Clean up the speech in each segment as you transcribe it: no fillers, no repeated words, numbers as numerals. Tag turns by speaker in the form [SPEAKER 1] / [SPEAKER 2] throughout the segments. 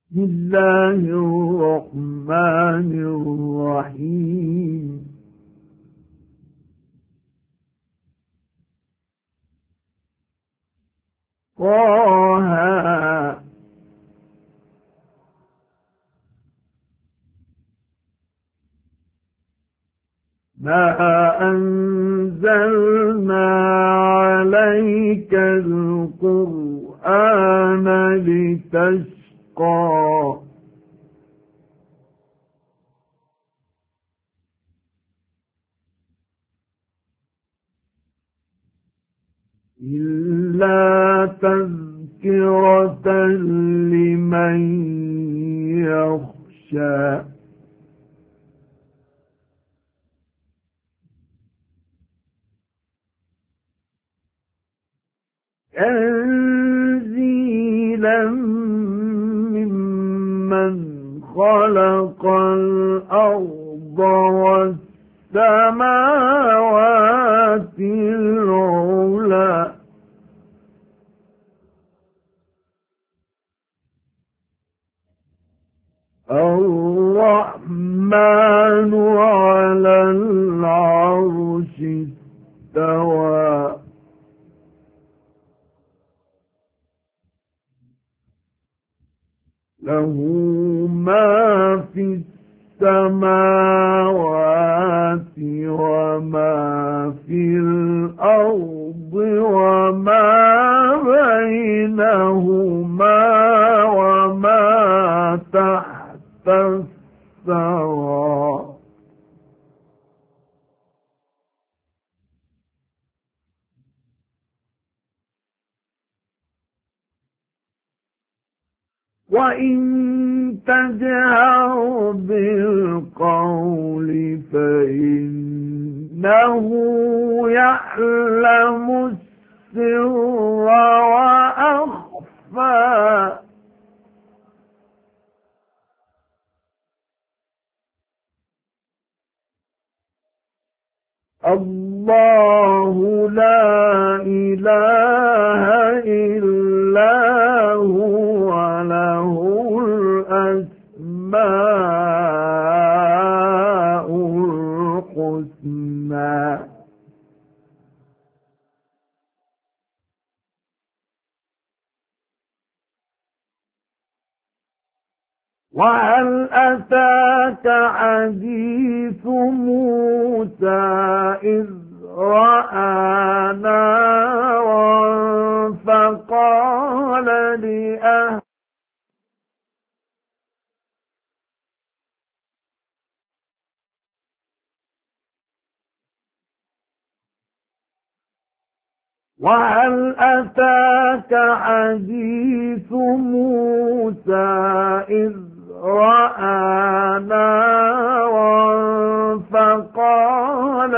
[SPEAKER 1] بسم الله الرحمن الرحيم طه ما أنزلنا عليك القرآن لتشقى إلا تذكرة لمن يخشى تنزيلا ممن خلق الأرض والسماوات العلى الرحمن على العرش استوى له ما في السماوات وما في الأرض وما بينهما وما تحت الثرى وإن تجهر بالقول فإنه يعلم السر وأخفى الله لا إله إلا هو له الأسماء الحسنى وهل أتاك حديث موسى إذ رأى نارا فقال لأهله وهل أتاك حديث موسى إذ رأى نارا فقال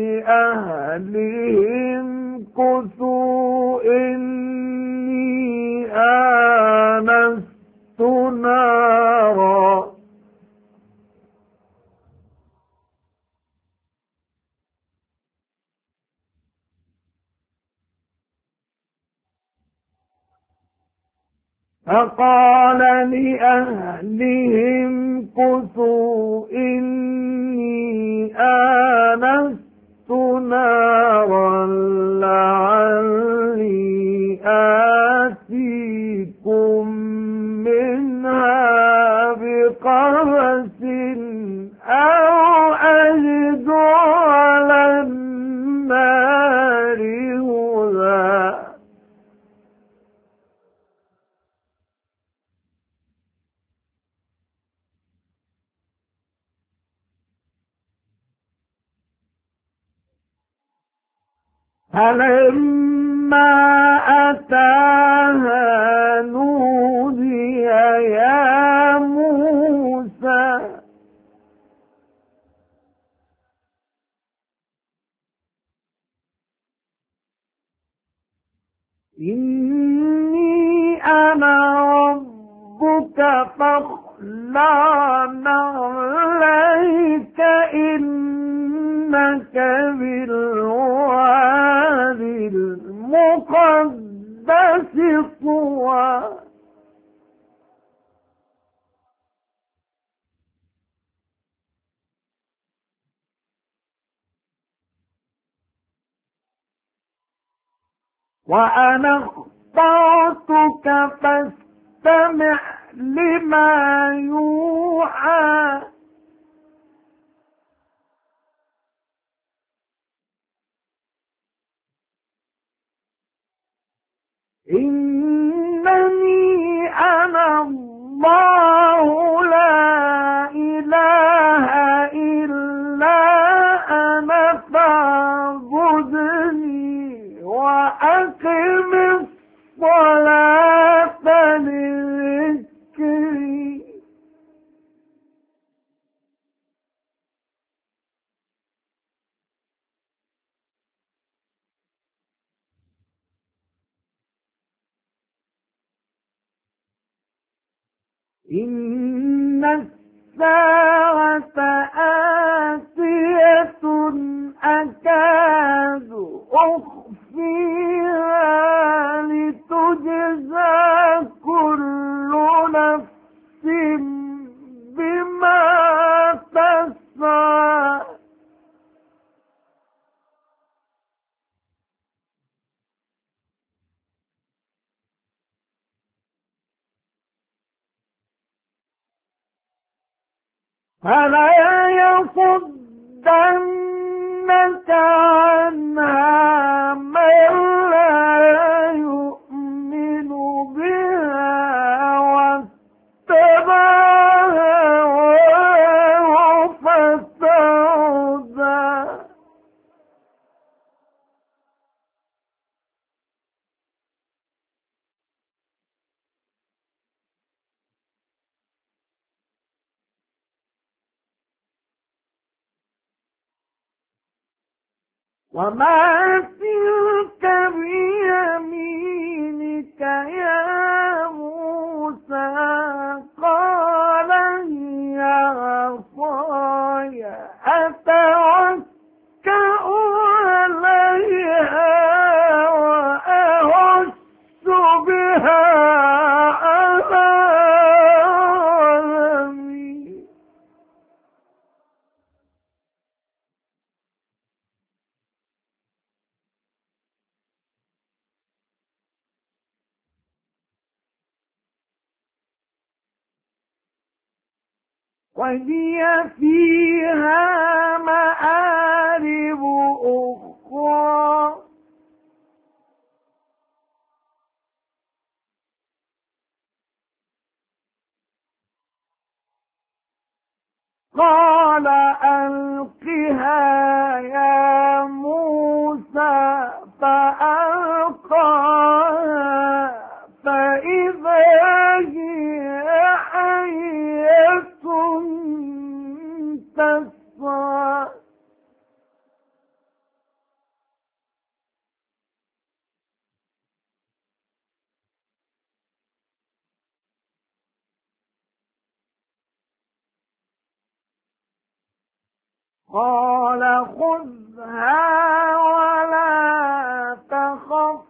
[SPEAKER 1] لأهلهم كثوا إني آنست نارا فقال لأهلهم كثوا إني آنست نارا لعلي آتيكم منها بقبس أو أجد على النار هدى فلما أتاها نودي يا موسى إني أنا ربك فاخلع نعليك إنك بالوادي المقدس طوى وأنا اخترتك فاستمع لما يوحى إنني أنا الله لا إله إلا أنا فاعبدني وأقم الصلاة لذكري إن الساعة آتية أكاد أخفيها لتجزى كل نفس بما تسعى فلا يصدنك عنها من لا يؤمن بها واتبع هواه فتردى وما تلك بيمينك يا موسى قال هي عصاي أتوكأ عليها وأهش بها على غنمي وهي فيها مآرب أخرى قال ألقها يا موسى فألقاها فإذا هي حية تسعى قال خذها ولا تخف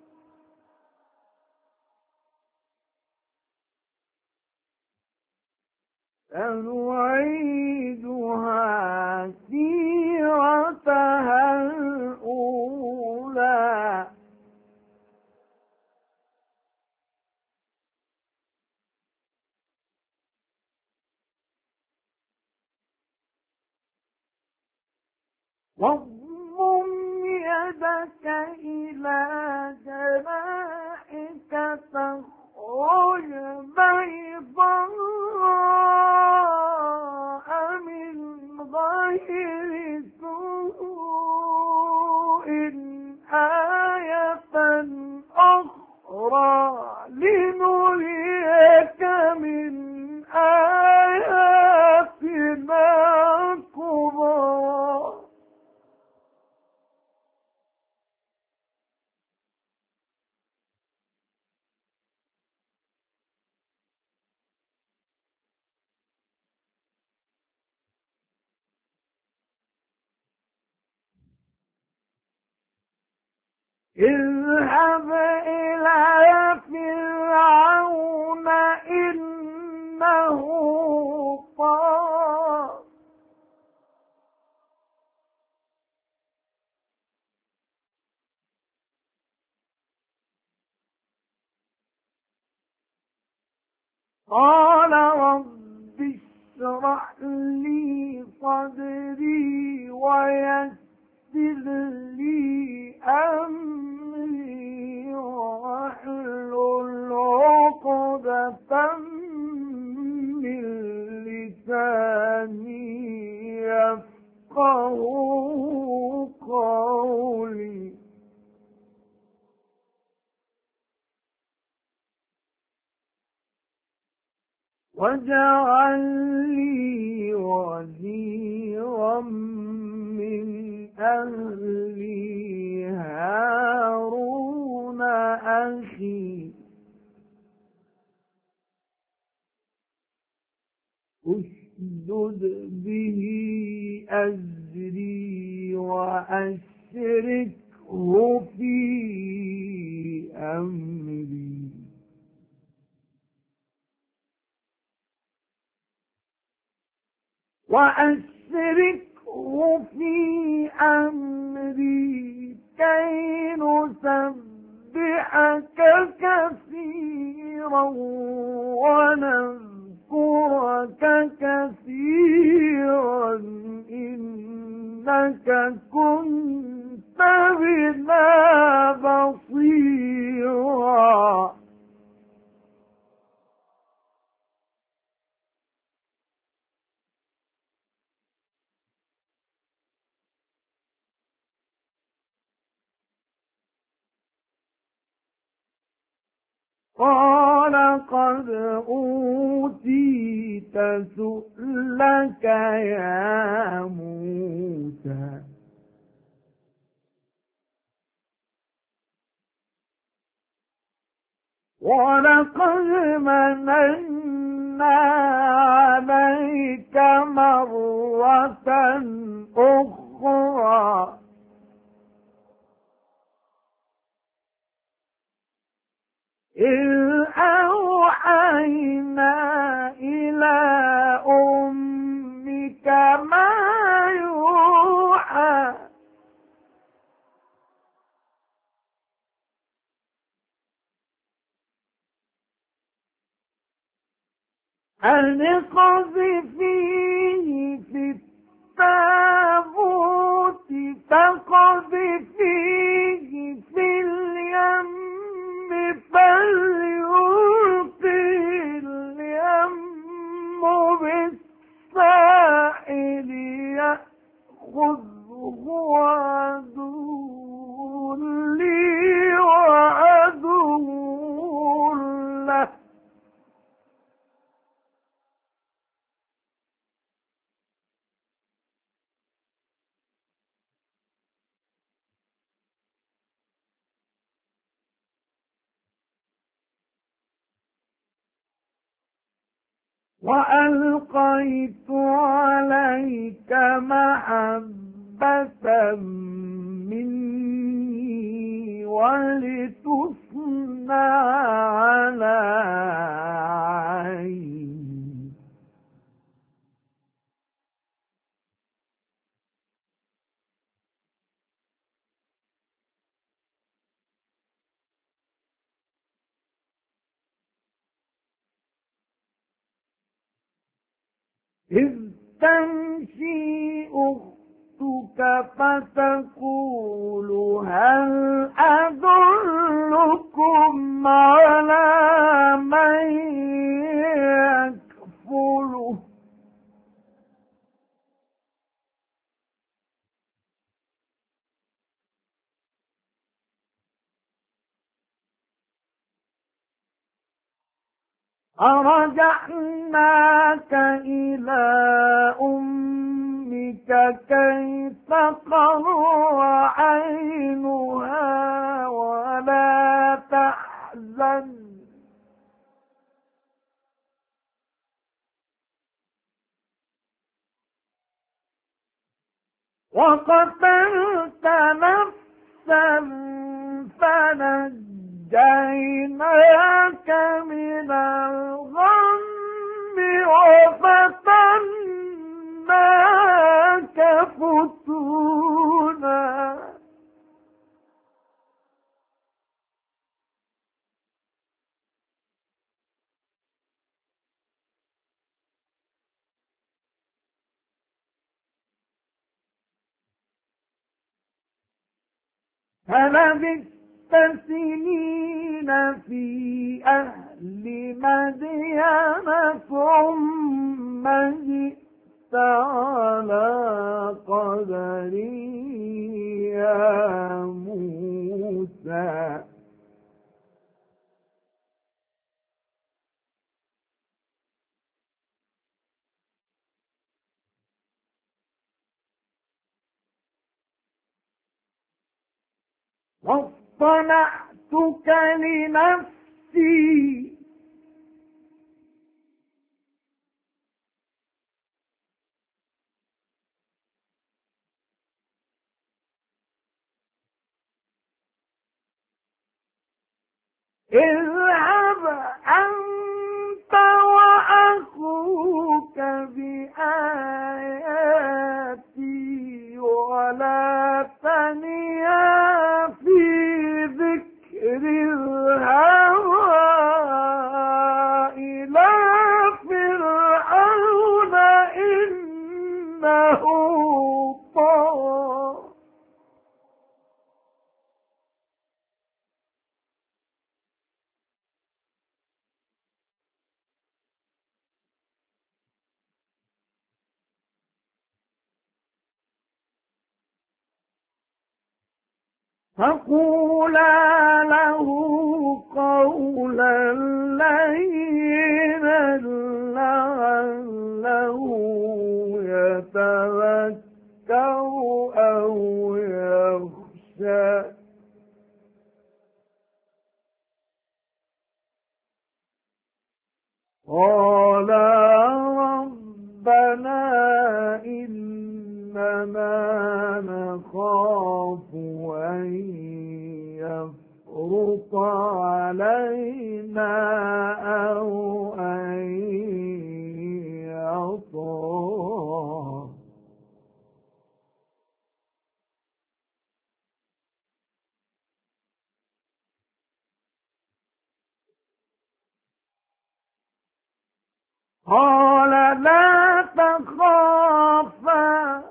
[SPEAKER 1] سنعيدها سيرتها الأولى واضم يدك إلى جناحك تخرج بيضاء من غير سوء آية أخرى لنريك من آياتنا الكبرى اذهب إلى فرعون إنه طغى قال رب اشرح لي صدري ويسر لي أمري واحلل عقدة من لساني يفقهوا قولي واجعل لي وزيرا من أهلي هارون أخي أشدد به أزري وأشركه في أمري كي نسبحك كثيرا ونذكرك كثيرا إنك كنت بنا بصيرا قال قد أوتيت سؤلك يا موسى ولقد مننا عليك مرة أخرى إذ أوحينا إلى أمك ما يوحى أن اقذفيه في التابوت فاقذفيه في اليم فليلقه اليم بالساحل يأخذه عدو لي وعدو له وألقيت عليك محبة مني ولتصنع على عيني إذ تمشي أختك فتقول هل أدلكم على من يكفله فرجعناك إلى أمك كي تقر عينها ولا تحزن وقتلت نفسا فنجيناك من الغم وفتناك فتونا فلبثت سنين في أهل مدين ثم جئت على قدري يا موسى واصطنعتك لنفسي اذهب أنت وأخوك بآياتي ولا تنيا في ذكر الهوى إلى فرعون إنه طغى فقولا له قولا لينا لعله يتذكر أو يخشى قالا ربنا إننا نخاف أن يفرط علينا أو أن يطغى قال لا تخافا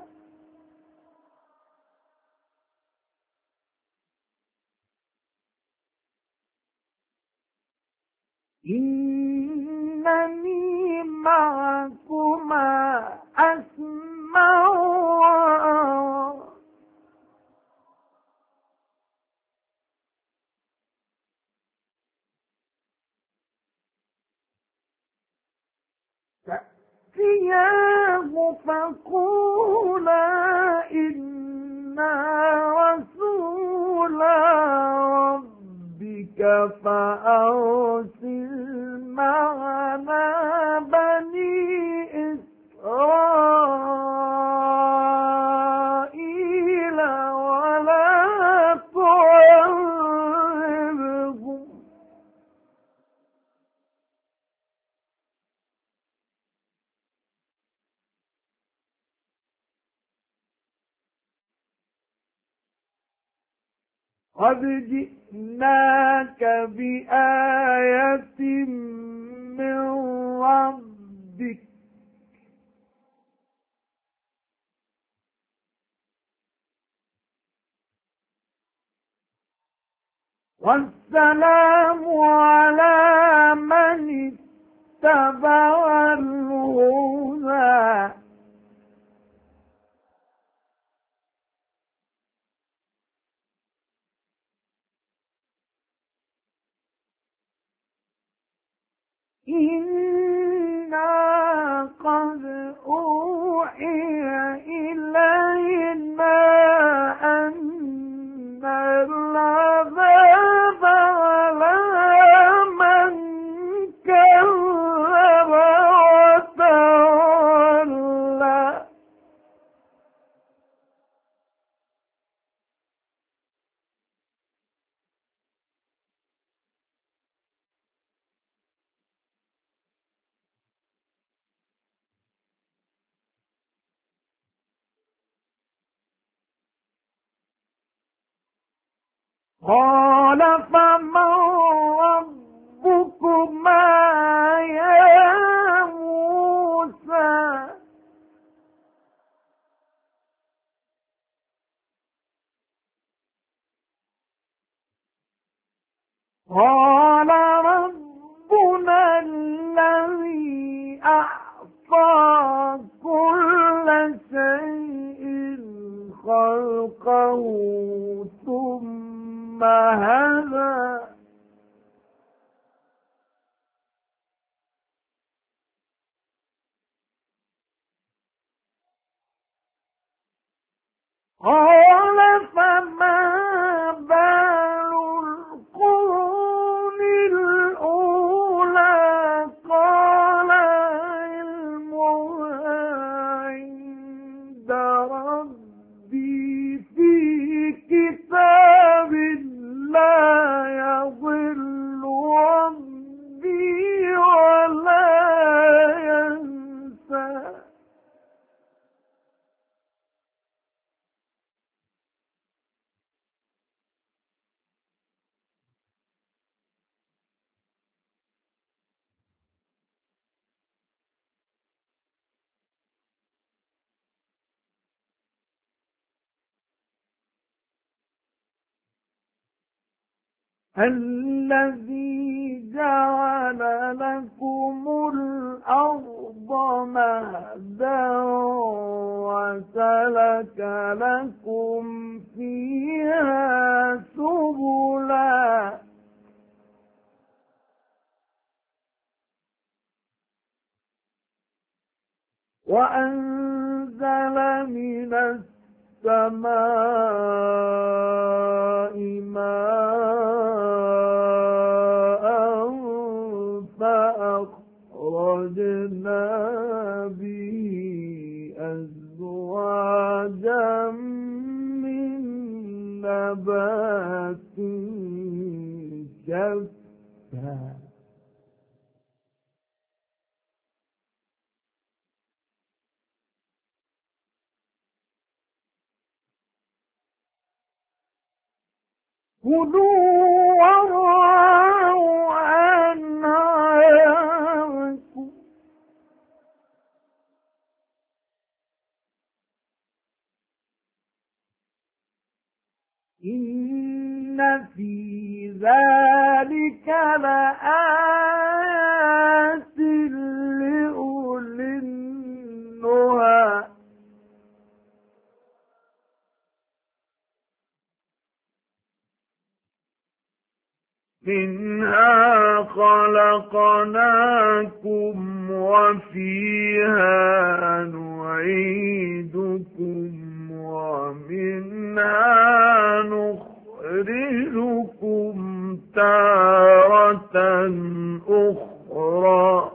[SPEAKER 1] إنني معكما أسمع وأرى فأتياه فقولا إنا رسولا ربك فأرسل معنا بني إسرائيل ولا تعذبهم قد جئناك بآية من ربك والسلام على من اتبع الهدى إنا قد أوحي إلينا أن العذاب على من كذب وتولى قال فمن ربكما يا موسى قال فما بال القرون الأولى قال علمها عند ربي في كتاب لا يضل ربي ولا ينسى. الذي جعل لكم الأرض مهدا وسلك لكم فيها سبلا وأنزل من السماء ماء فأخرجنا به أزواجا من نبات شتى كلوا وارعوا أنعامكم إن في ذلك لآيات لأولي النهى منها خلقناكم وفيها نعيدكم ومنها نخرجكم تارة أخرى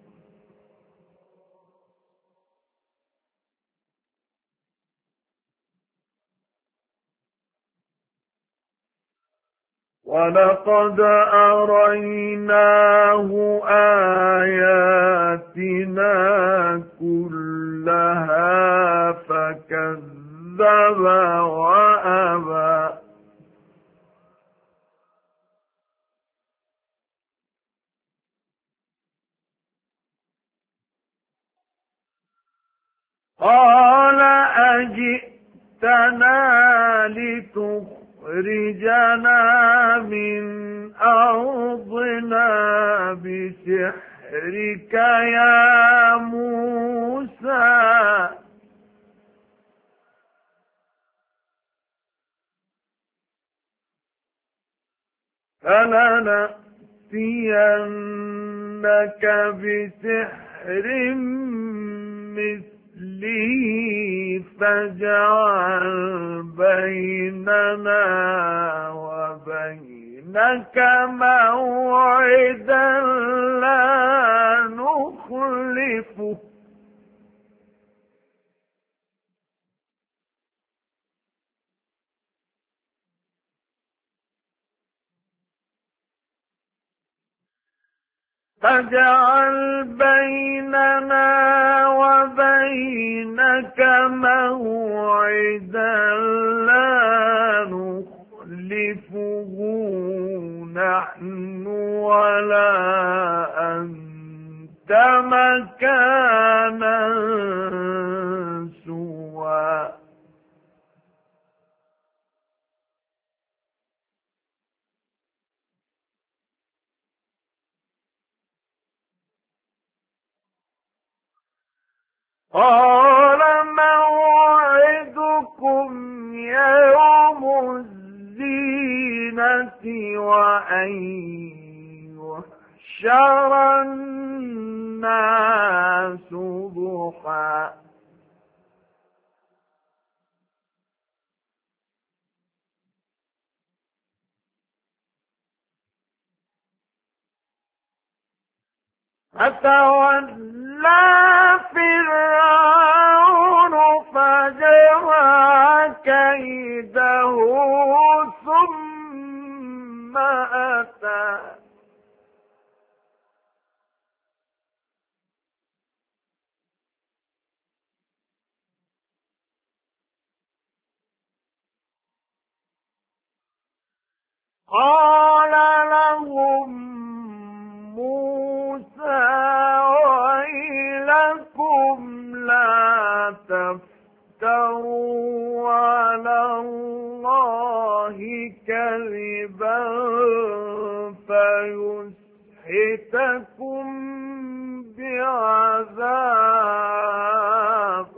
[SPEAKER 1] ولقد أريناه آياتنا كلها فكذب وأبى قال أجئتنا لتخرجنا من أرضنا بسحرك يا موسى فلنأتينك بسحر مثله فاجعل بيننا وبينك موعدا لا نخلفه فاجعل بيننا وبينك موعدا لا نخلفه نحن ولا أنت مكانا سوى قال موعدكم يوم الزينة وأن يحشر الناس ضحى فتولى فرعون فجمع كيده ثم أتى قال لهم موسى ويلكم لا تفتروا على الله كذبا فيسحتكم بعذاب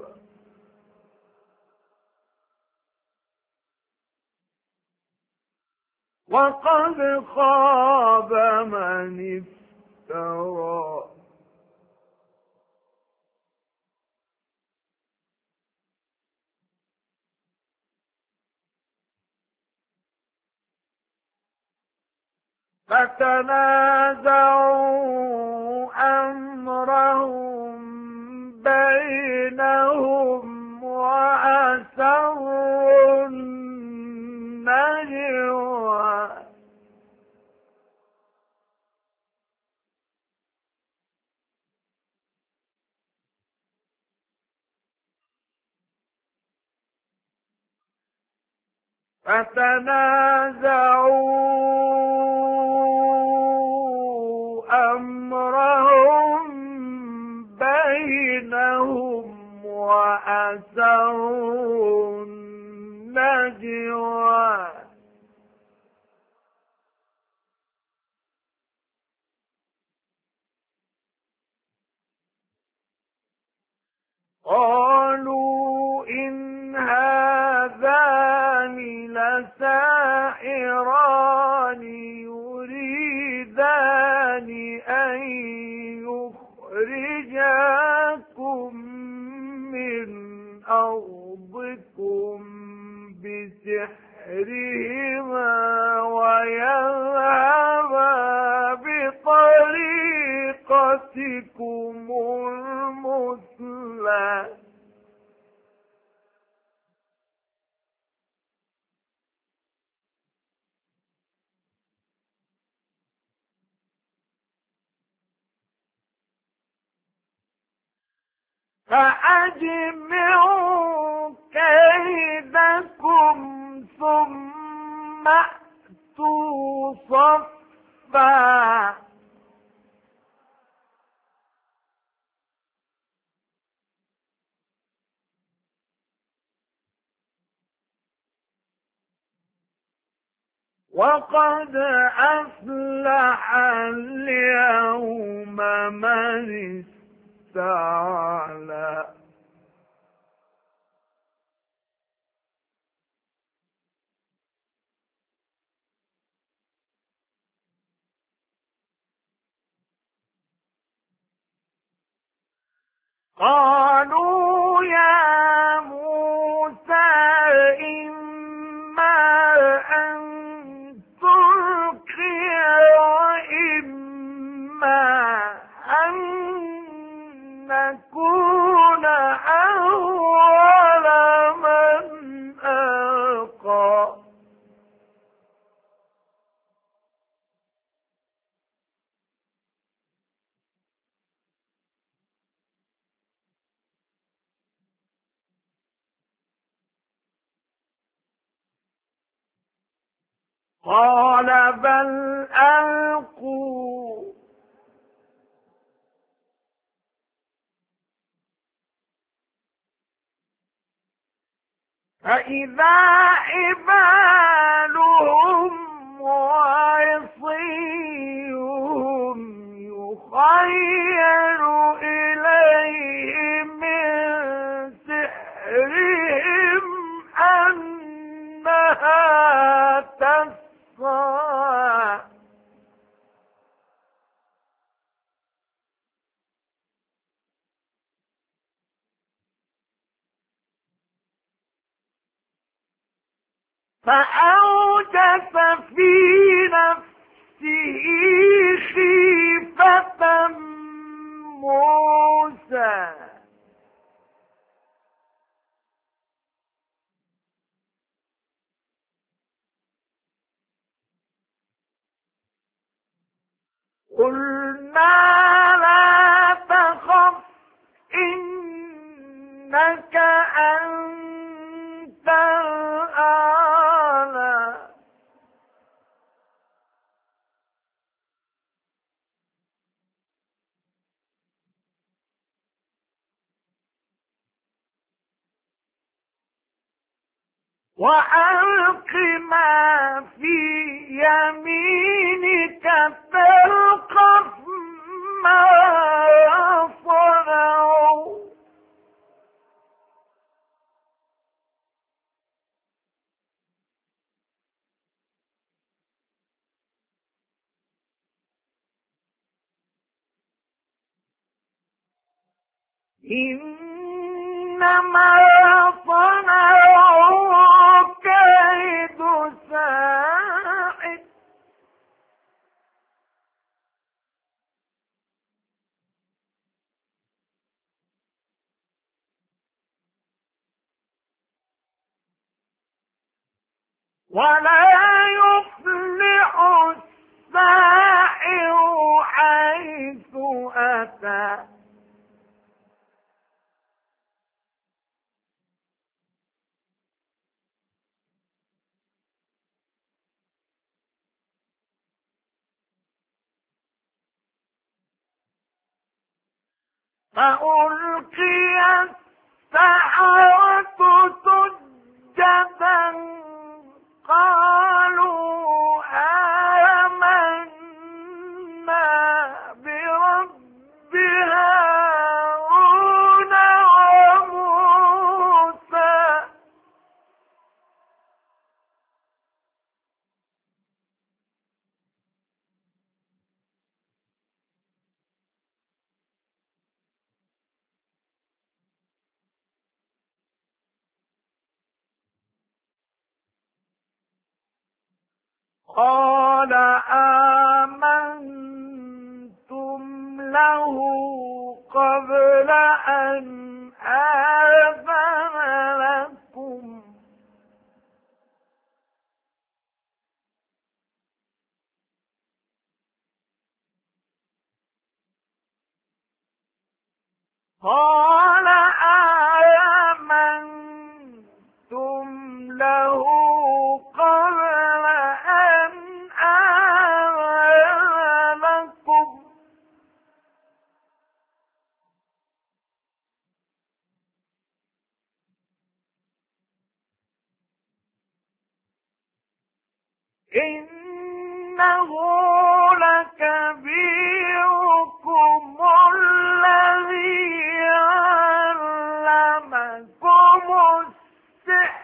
[SPEAKER 1] وقد خاب من افترى فتنازعوا أمرهم بينهم وأسروا النجوى أمرهم بينهم وأسروا النجوى قالوا إن هذان لساحران يريدان أن يخرجاكم من أرضكم بسحرهما ويذهبا بطريقتكم المثلى فأجمعوا كيدكم ثم أتوا صفا وقد أفلح اليوم من استعلى قالوا يا موسى إما أن تلقي وإما أن نكون أول من ألقى قال بل ألقوا فإذا حبالهم وعصيهم يخيل إليه من سحرهم أنها تسعى فأوجس في نفسه خيفة قلنا لا تخف إنك أنت الأعلى وألق ما في يمينك تلقف ما صنعوا إنما صنعوا كيد ساحر ولا يفلح الساحر حيث أتى فألقي السحرة سجدا قالوا آمنا برب هارون وموسى قال آمنتم له قبل أن آذن لكم قال آمنتم له قبل أن آذن لكم إنه لكبيركم الذي علمكم السحر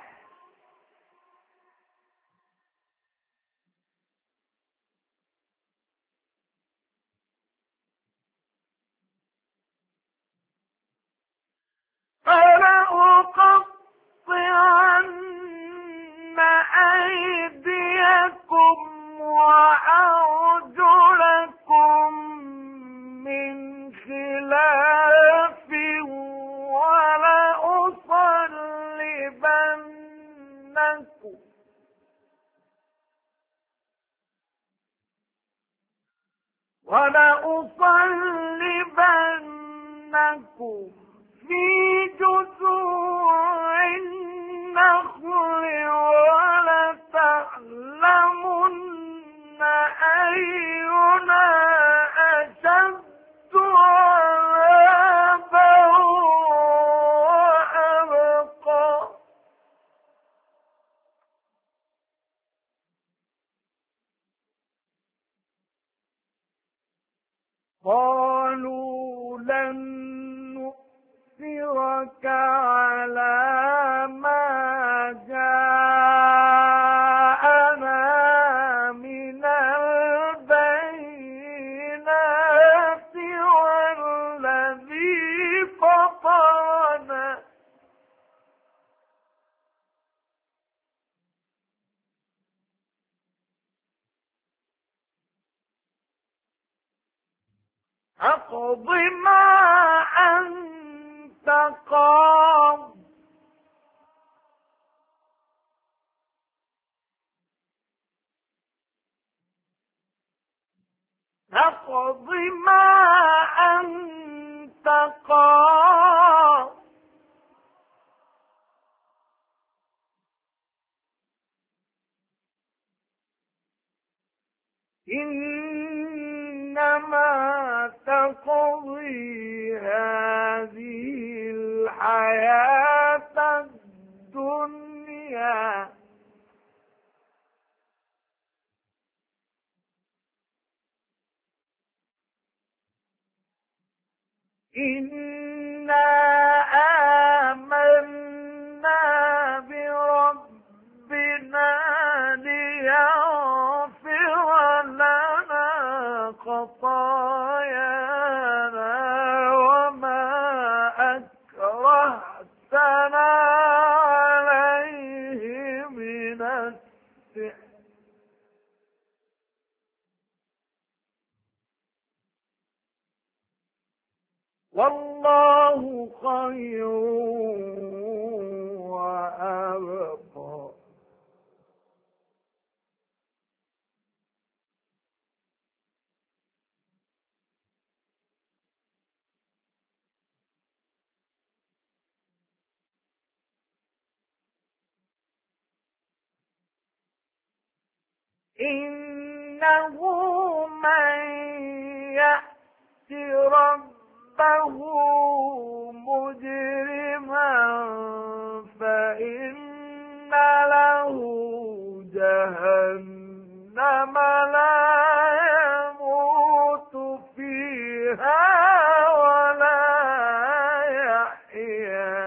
[SPEAKER 1] فلأقطعن أيديكم وأرجلكم من خلاف ولأصلبنكم في جذوع النخل ولتعلمن أينا أشد عذابا وأبقى قالوا لن نؤثرك على ما جاءنا من البينات والذي فطرنا اقض ما أنت قاض اقض اقض ما أنت قاض إنما تقضي هذه الحياة الدنيا إنا آمنا بربنا ليغفر لنا خطايانا وما أكرهتنا عليه من السحر والله خير وأبقى إنه من يأت ربه مجرما فإن له جهنم لا يموت فيها ولا يحيا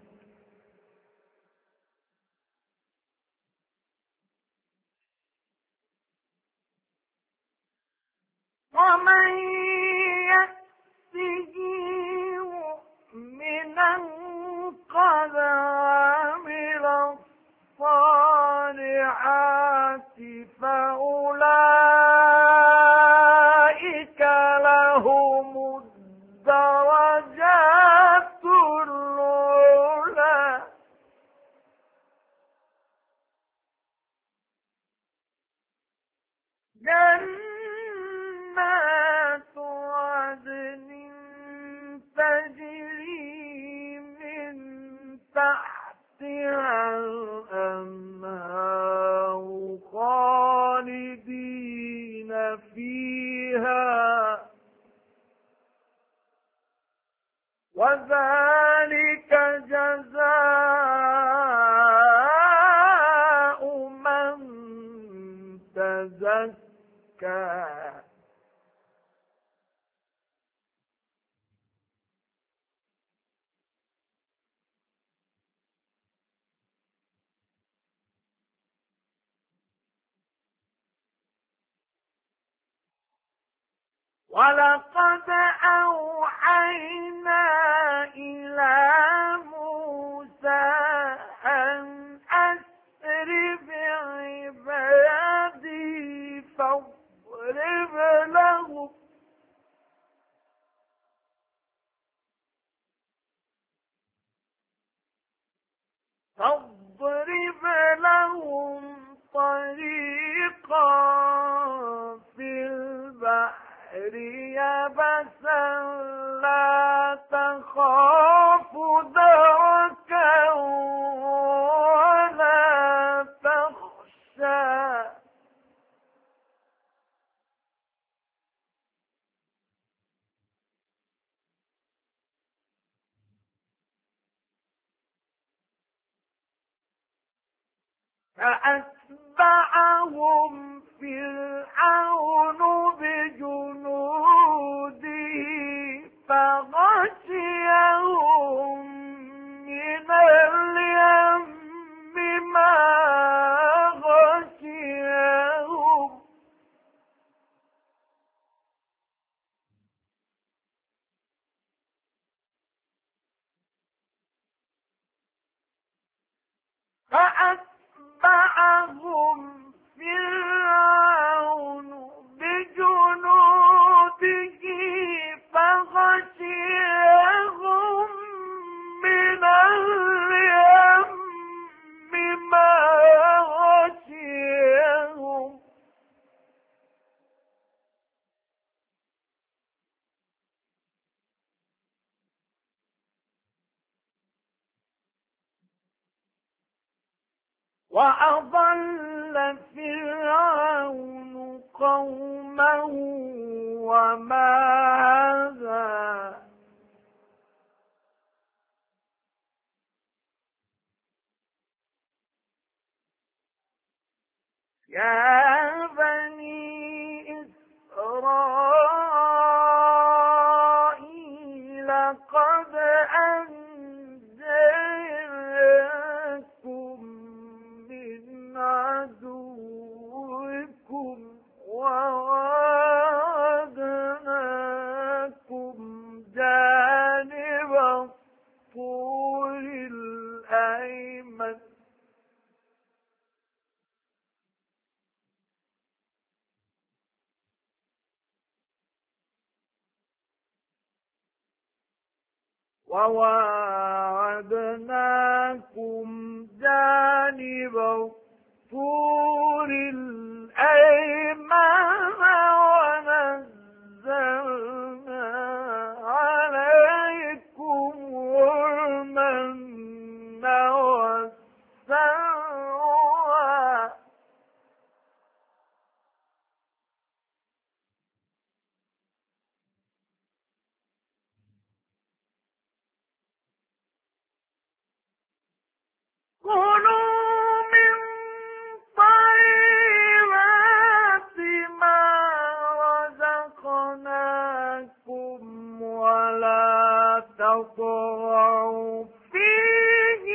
[SPEAKER 1] ومن يأته مؤمنا قد عمل الصالحات فأولئك لهم الدرجات العلى جنات عدن تجري من تحتها الأنهار خالدين فيها وذلك جزاء من تزكى ولقد أوحينا إلى موسى أن أسر بعبادي فاضرب لهم طريقا في البحر يبسا لا تخاف دركا ولا تخشى فأتبعهم فرعون بجنوده فغشيهم من اليم ما غشيهم فأتبعهم فرعون بجنوده فغشيهم من اليم ما غشيهم وأضل فرعون قومه وما هدى يا بني إسرائيل قد أنجيناكم من عدوكم وواعدناكم جانب الطور الأيمن الطور الأيمن ونزلنا عليكم المن والسلوى كلوا من طيبات ما رزقناكم ولا تطغوا فيه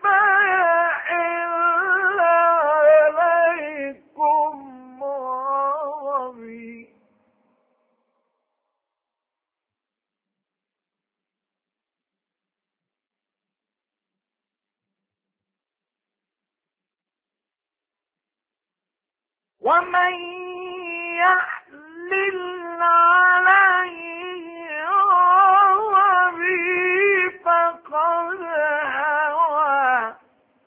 [SPEAKER 1] فيحل عليكم غضبي ومن يحلل عليه غضبي فقد هوى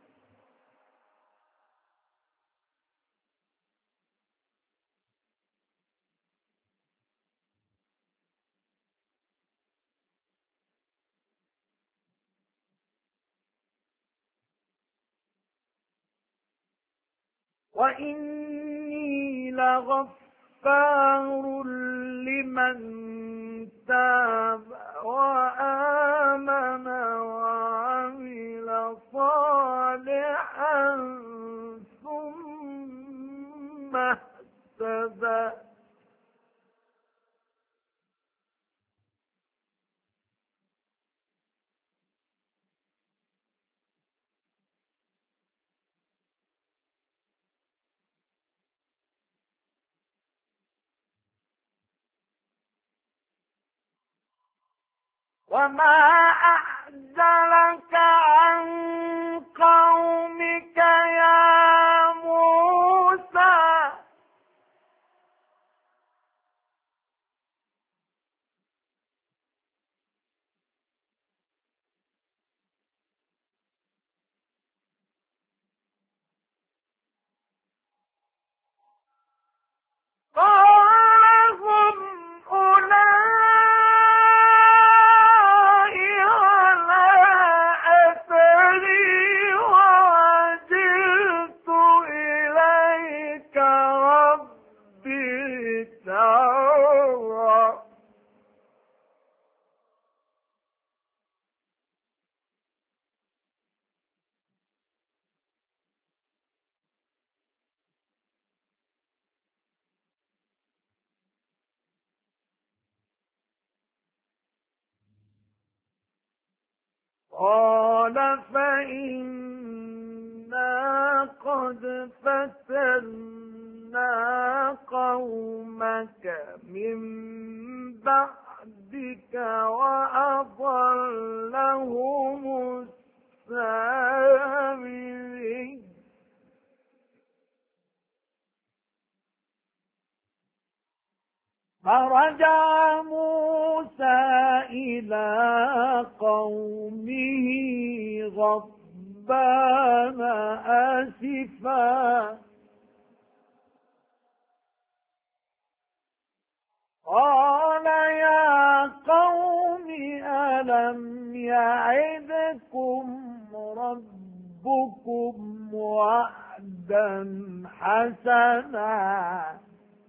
[SPEAKER 1] وإني لغفار لمن تاب وآمن وعمل صالحا ثم اهتدى وما أعجلك عن قومك يا موسى قال هم أولئك على أثري وعجلت إليك ربي ترضى قال فإنا قد فتنا قومك من بعدك وأضلهم السامرين فرجع موسى إلى قومه غضبان آسفا قال يا قوم ألم يعدكم ربكم وعدا قرضا حسنا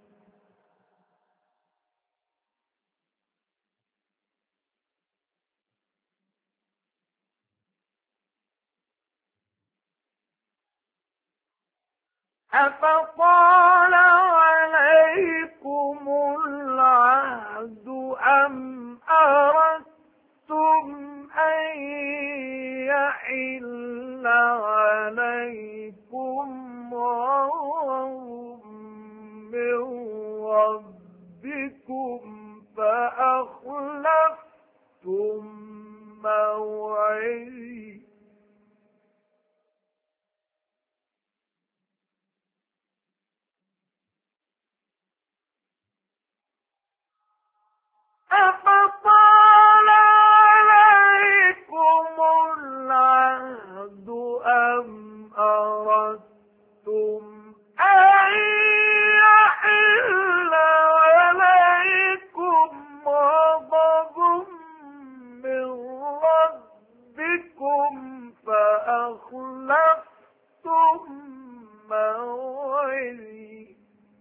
[SPEAKER 1] أفطال عليكم العهد أم أردتم أن يحل عليكم غضب من ربكم فأخلفتم موعدي أفطال عليكم العهد أم أردتم أن يحل عليكم غضب من ربكم فأخلفتم موعدي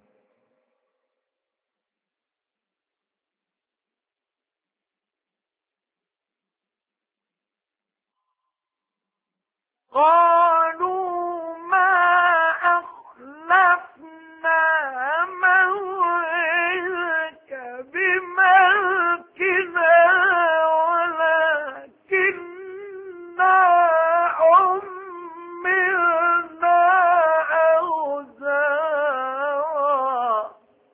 [SPEAKER 1] قالوا ما أخلفنا موعدك بملكنا ولكننا حملنا أوزارا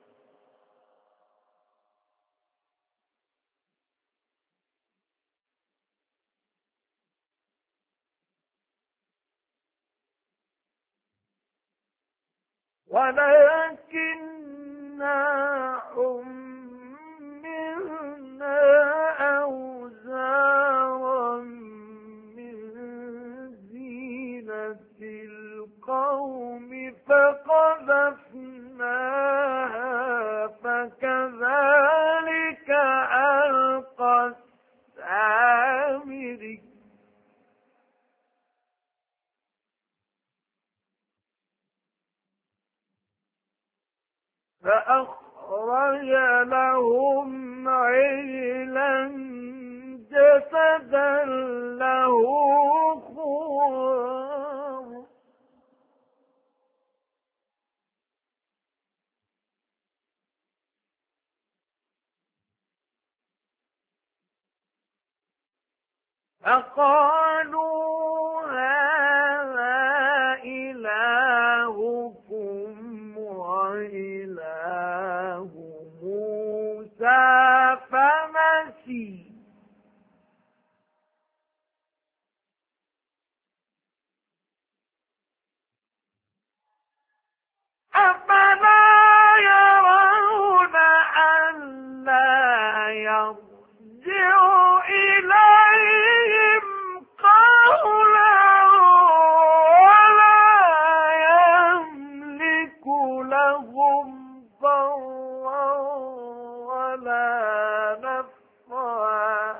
[SPEAKER 1] أوزارا من زينة القوم فقذفناها فكذلك ألقى السامري فأخرج لهم عجلا جسدا له خوار فقالوا هذا إلهكم وإله موسى فنسي أفلا يرون ألا يرجع إليهم قولا ولا يملك لهم ضرا ولا نفعا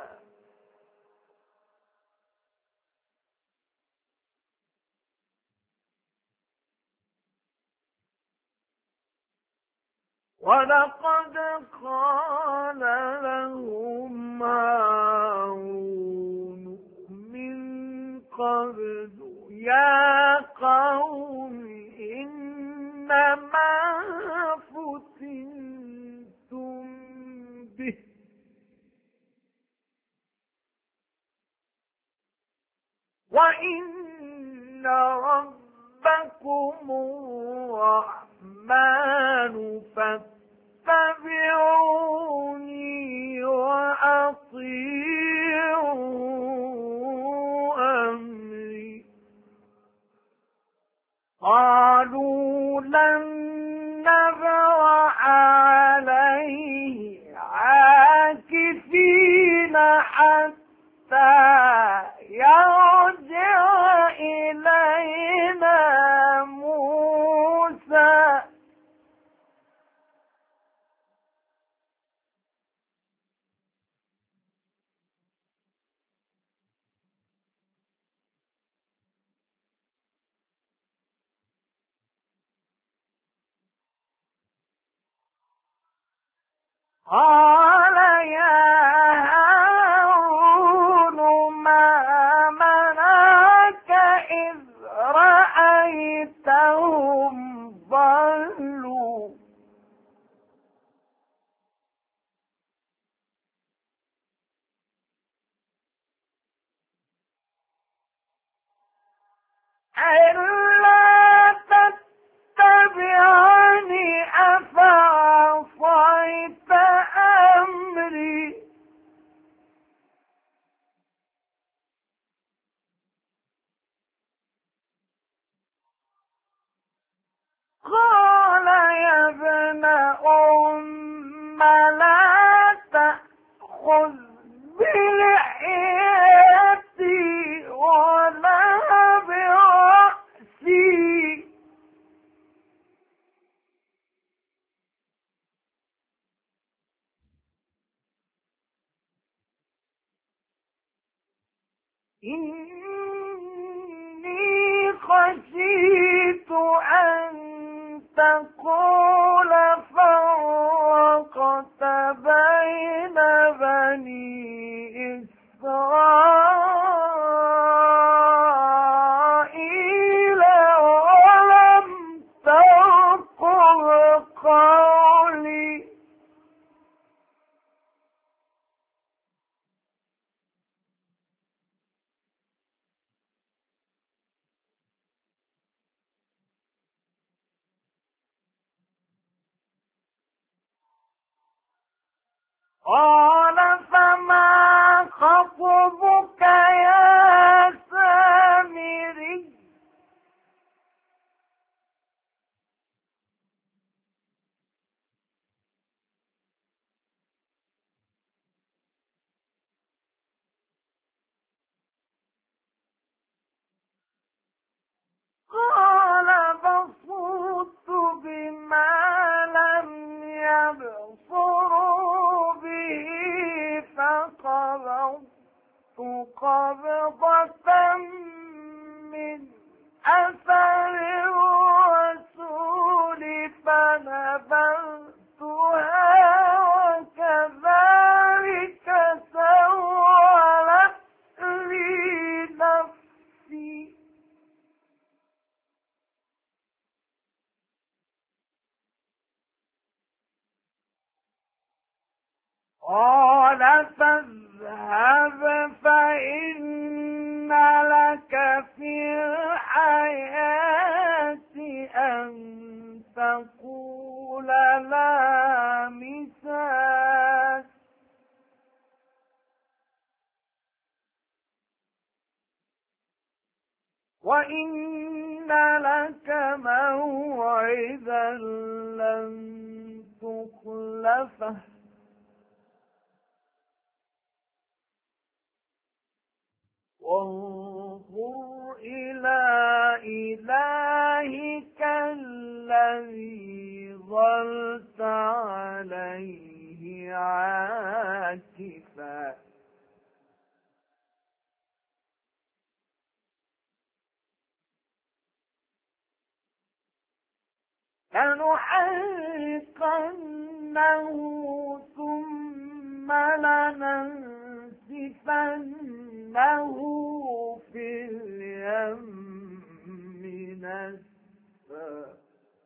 [SPEAKER 1] ولقد قال لهم هارون من قبل يا قوم إنما فتنتم به وإن ربكم الرحمن فاتبعوني وأطيعوا أمري قالوا لن نبرح عليه عاكفين حتى يرجع إلينا موسى قال يا هارون ما منعك إذ رأيتهم ضلوا ألا تتبعني أفعصيت أمري قال يا ابن أم لا تأخذ بلحيتي ولا برأسي إني خشيت أن تقول فرقت بين بني إسرائيل ولم ترقب قولي قال فما خطبك يا سامري قال بصرت بما لم يبصروا به فقبضت قبضة من أثر الرسول فنبذتها وكذلك سولت لي نفسي قال فاذهب فإن لك في الحياة أن تقول لا مساس وإن لك موعدا لن تخلفه وانظر إلى إلهك الذي ظلت عليه عاكفا لنحرقنه ثم لننسفنه في اليم نسفا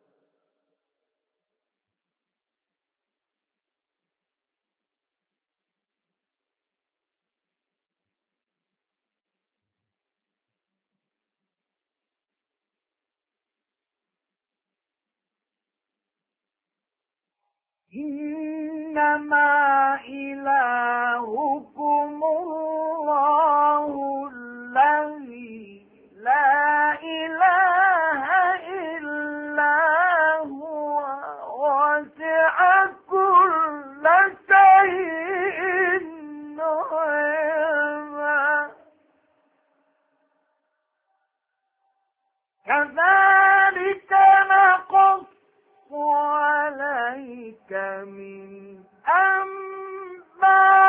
[SPEAKER 1] إنما إلهكم الله الذي لا إله إلا هو وسع كل شيء علما كذلك نقص عليك من أنباء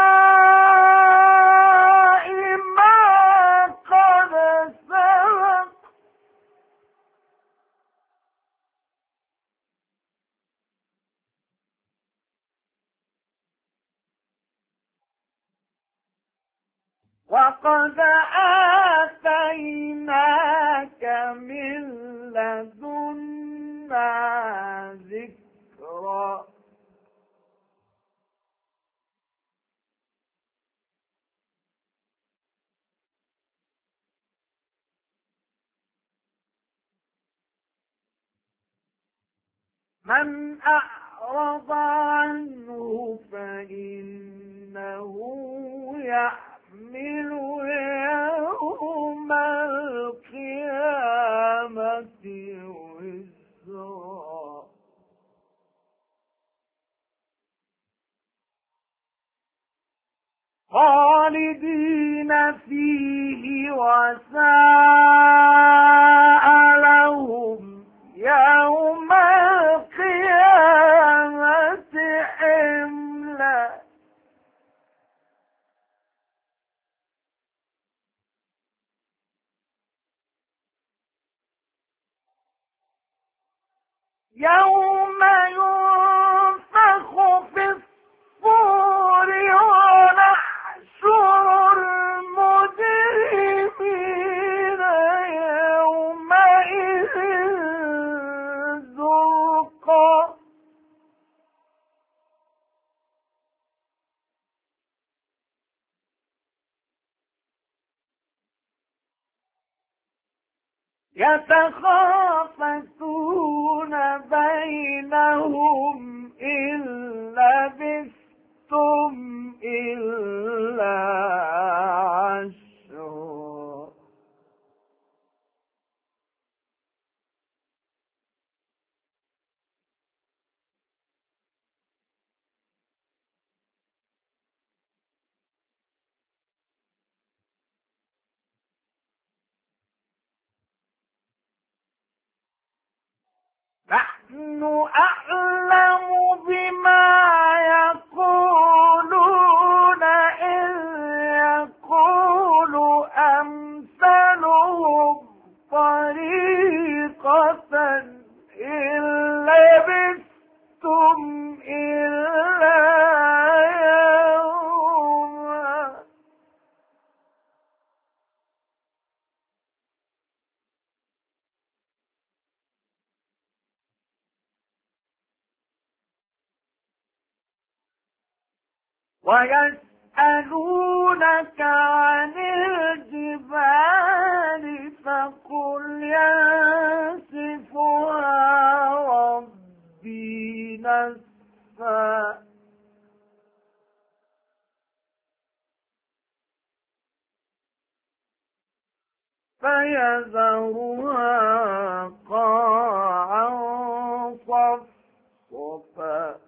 [SPEAKER 1] وقد آتيناك من لدنا ذكرا من أعرض عنه فإنه يحمل يوم القيامة وزرا خالدين فيه وساء لهم يوم القيامة حملا يوم ينفخ في الصور ونحشر المجرمين يومئذ زرقا يتخافتون بينهم إن لبثتم إلا عشرا نحن أعلم بما يقولون إذ يقول أمثلهم طريقة إن لبثتم إلا يوما ويسألونك عن الجبال فقل ينسفها ربي نسفا فيذرها قاعا صفصفا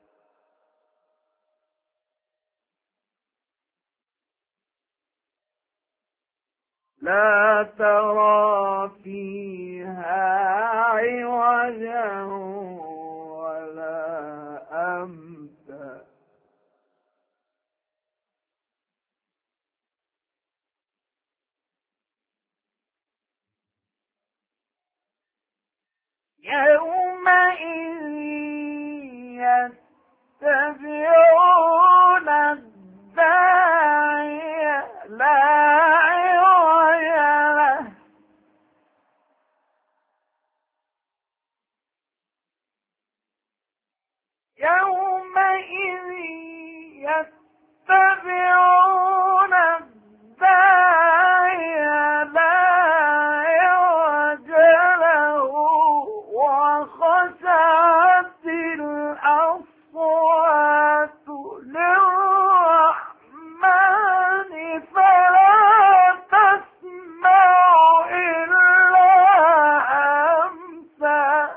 [SPEAKER 1] لا ترى فيها عوجا ولا أمتا يومئذ يتبعون الداعي لا عوج له يومئذ يتبعون الداعي لا عوج له وخشعت الأصوات للرحمن فلا تسمع إلا همسا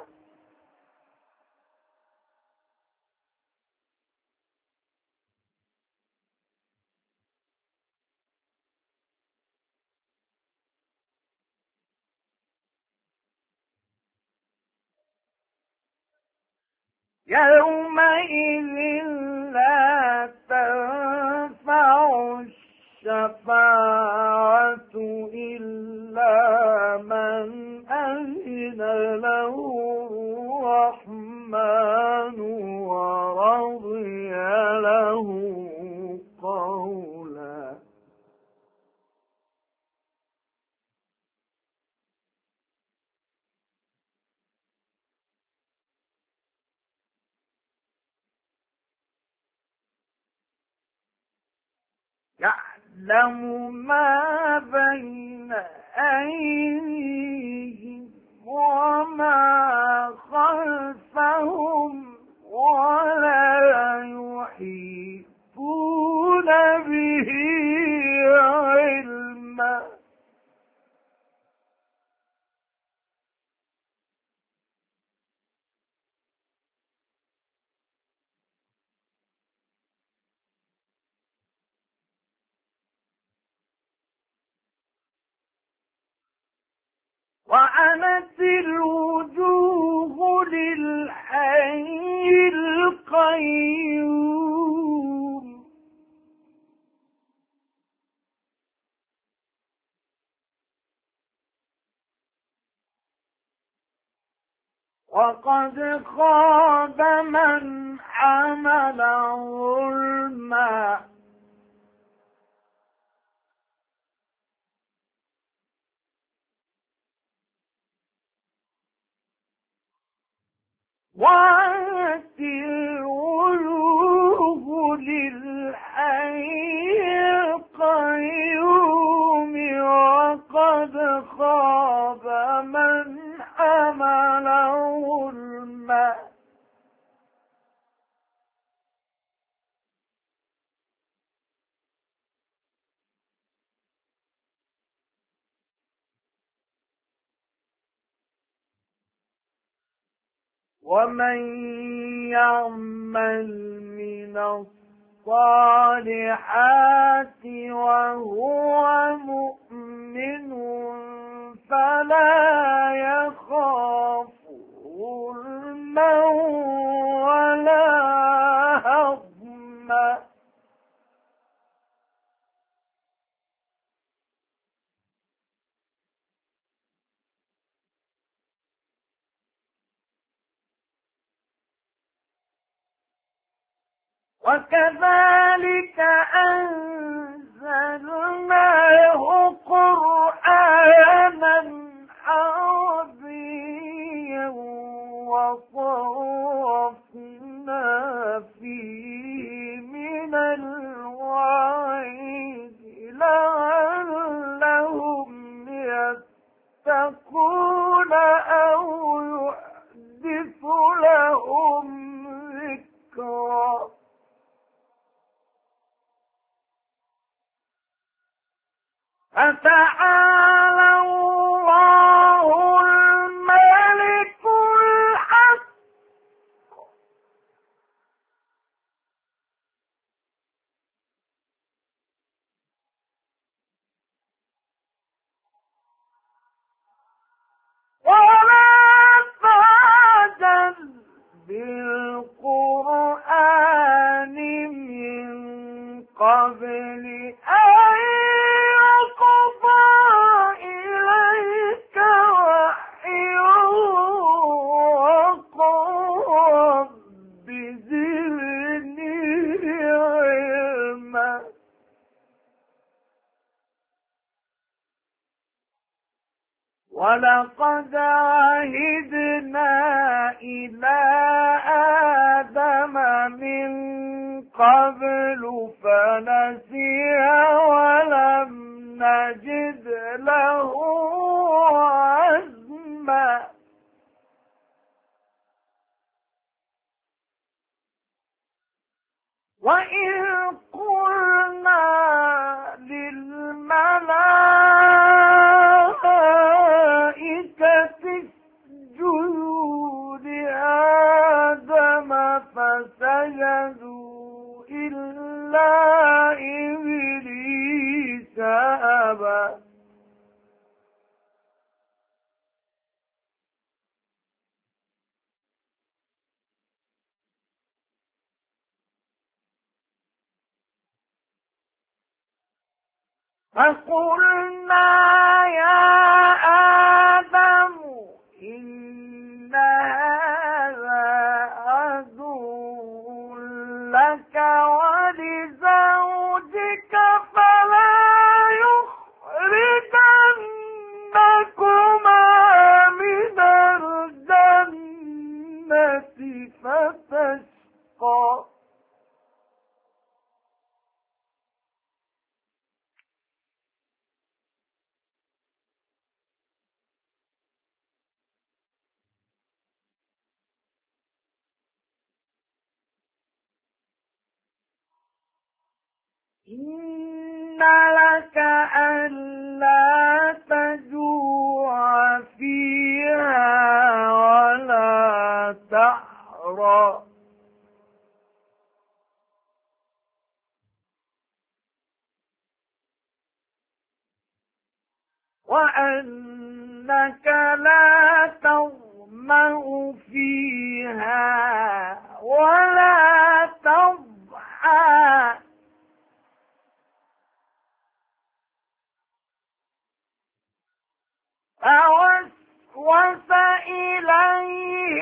[SPEAKER 1] يومئذ لا تنفع الشفاعة إلا من أذن له الرحمن ورضي له قولا ما بين أيديهم وما خلفهم ولا يحيطون به علما. وعنت الوجوه للحي القيوم وقد خاب من حمل ظلما. وعنت الوجوه للحي القيوم وقد خاب من حمل ظلما. ومن يعمل من الصالحات وهو مؤمن فلا يخاف ظلما ولا هضما. وكذلك أنزلناه قرآنا عربيا وصرفنا فيه من الوعيد لعلهم يتقون أو يحدث لهم ذكرا. فتعالى الله الملك الحق ولا تعجل بالقرآن من قبل أن يقضى إليك وحيه وقل رب زدني علما. ولقد عهدنا إلى آدم من قبل فنسي ولم نجد له عزما. وإذ قلنا للملائكة اسجدوا لآدم فسجدوا إلا إبليس أبى. فقلنا يا آدم إن هذا عدو لك ولزوجك فلا يخرجنكما من الجنة فتشقى. إن لك ألا تجوع فيها ولا تعرى وأنك لا تظمأ فيها ولا تضحى فوسوس إليه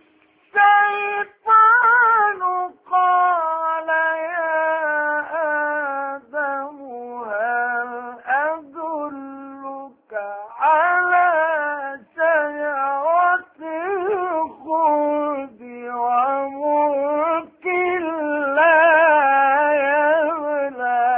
[SPEAKER 1] الشيطان قال يا آدم هل أدلك على شجرة الخلد وملك لا يبلى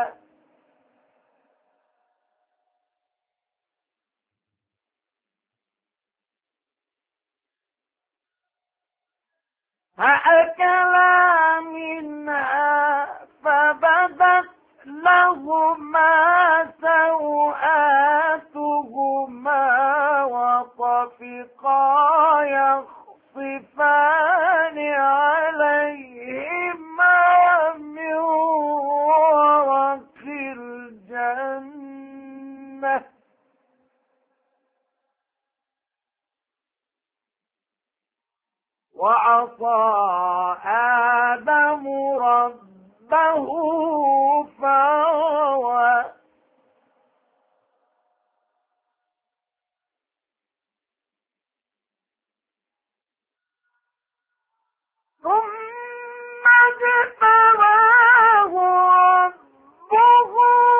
[SPEAKER 1] فأكلا منها فبدت لهما سوآتهما وطفقا يخصفان عليهما من ورق الجنة وعصى آدم ربه فغوى ثم اجتباه ربه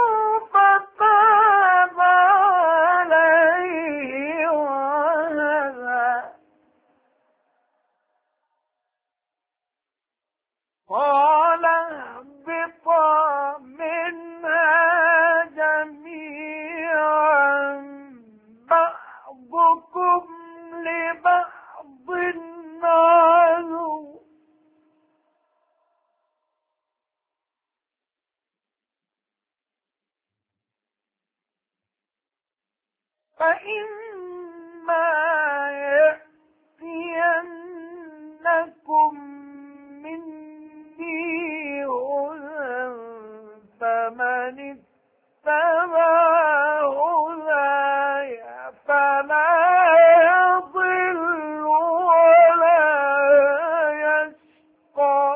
[SPEAKER 1] فتاب عليه وهدى قال اهبطا منها جميعا بعضكم لبعض عدو فإما يأتينكم مني هدى فمن اتبع هداي فلا يضل ولا يشقى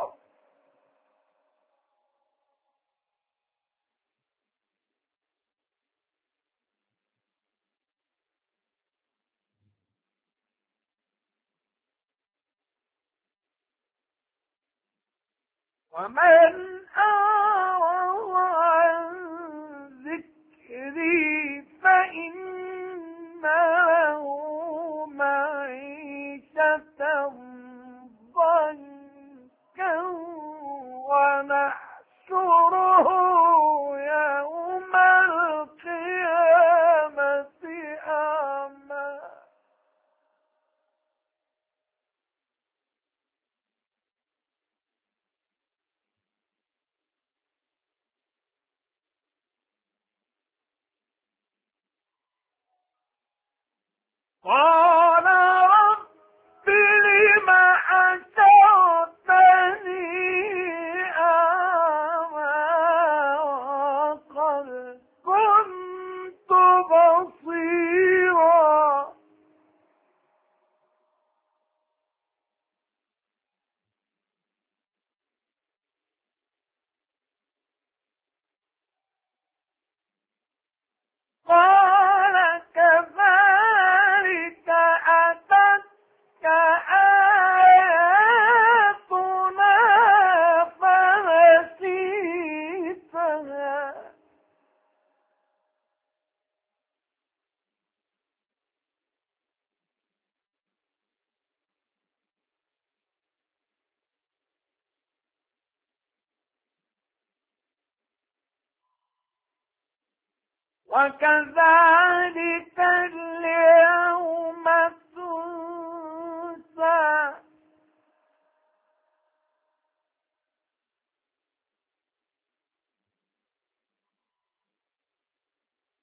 [SPEAKER 1] ومن أعرض عن ذكري فإن له معيشة ضنكا ونحشره يوم القيامة أعمى قال رب لم حشرتني أعمى وقد كنت بصيرا قال كذلك أتتك آياتنا فنسيتها وكذلك اليوم تنسى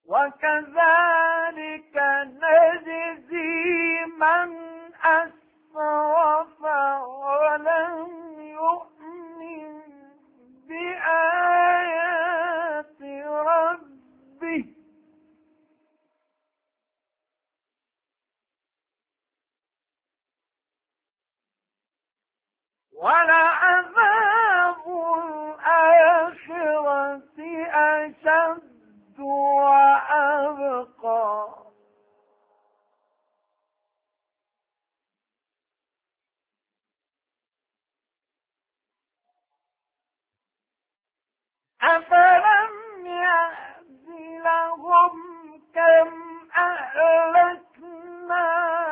[SPEAKER 1] وكذلك نجزي من أسرف ولم يؤمن بآيات ربه ولعذاب الآخرة أشد وأبقى أفلم يهد لهم كم أهلكنا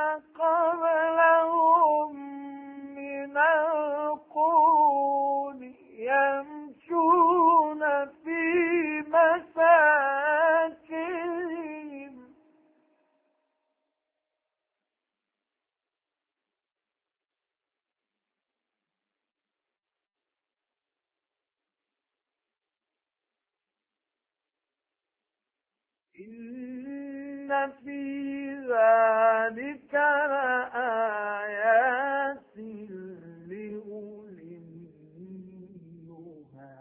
[SPEAKER 1] قبلهم من القرون يمشون في مساكنهم إن في ذلك لآيات لأولي النهى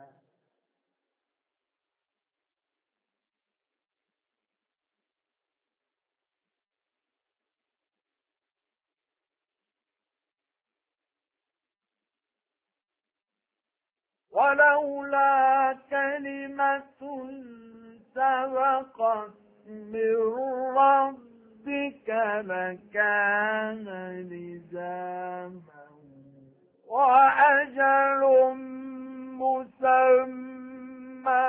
[SPEAKER 1] ولولا كلمة سبقت من ربك لكان لزاما وأجل مسمى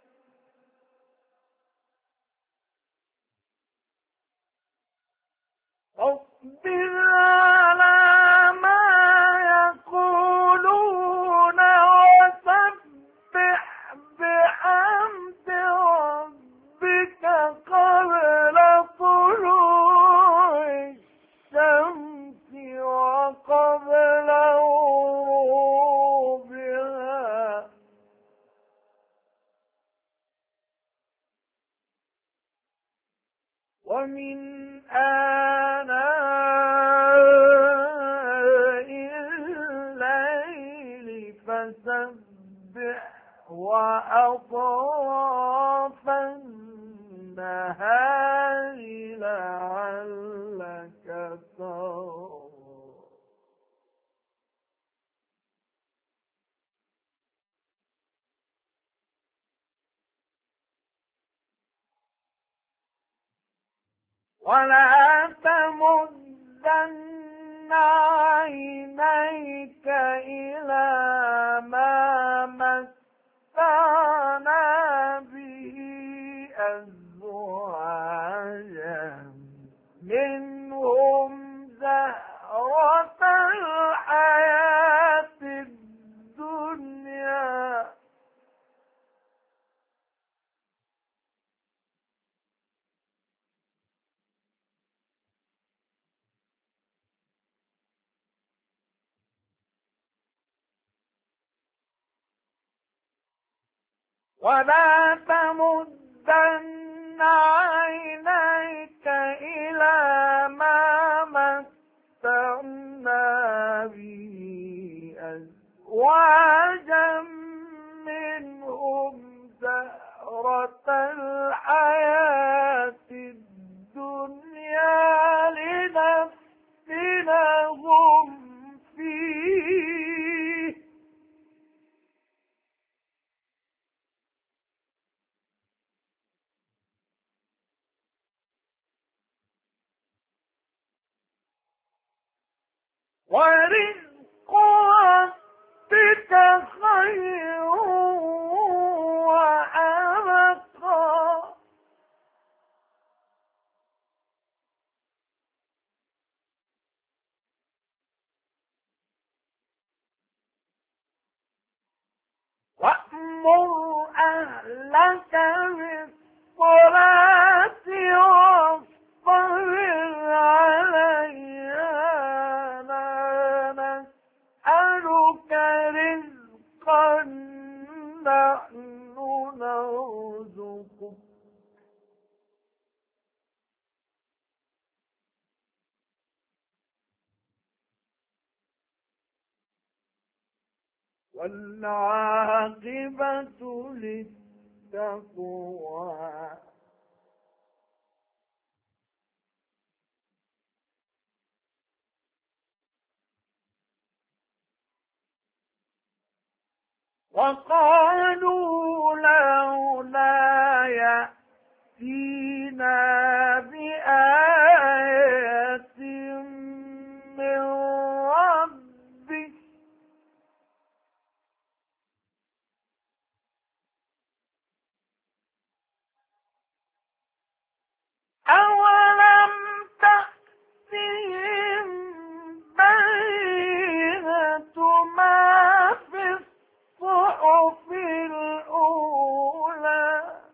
[SPEAKER 1] اصبر على ما يقولون وسبح بحمد ربك قبل طلوع الشمس وقبل غروبها ومن آناء الليل فسبح وأطراف النهار لعلك ترضى ولا تمدن عينيك إلى ما متعنا به أزواجا منهم زهرة الحياة الدنيا ولا تمدن عينيك إلى ما متعنا به أزواجا منهم زهرة الحياة الدنيا لنفتنهم فيه ورزق ربك خير وأبقى وأمر أهلك بالصلاة واصطبر عليها لا نسألك رزقا نحن نرزقك والعاقبة للتقوى. وقالوا لولا يأتينا بآية من ربه أولم تأتهم بينة ما في الصحف الأولى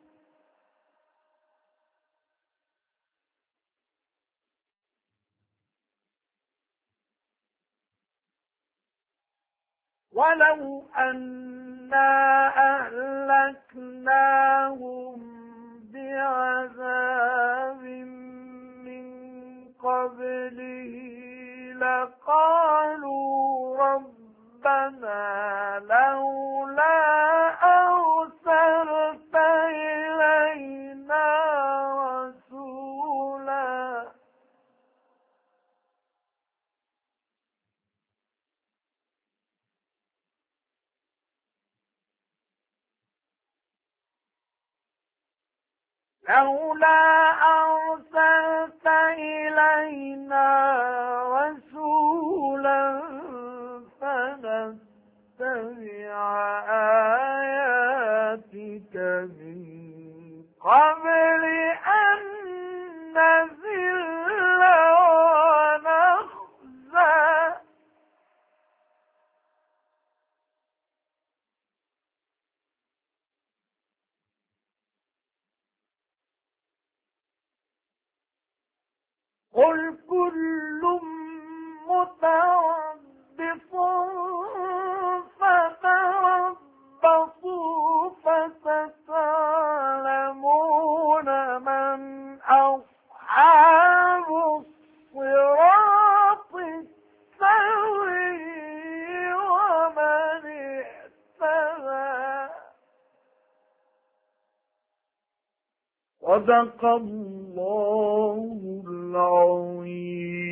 [SPEAKER 1] ولو أنا أهلكناهم بعذاب من قبله لقالوا ربنا لولا أرسلت إلينا رسولا فنتبع آياتك من قبل أن نذل ونخزى قل كل متربص فتربصوا فستعلمون من أصحاب الصراط السوي ومن اهتدى. صدق الله العظيم.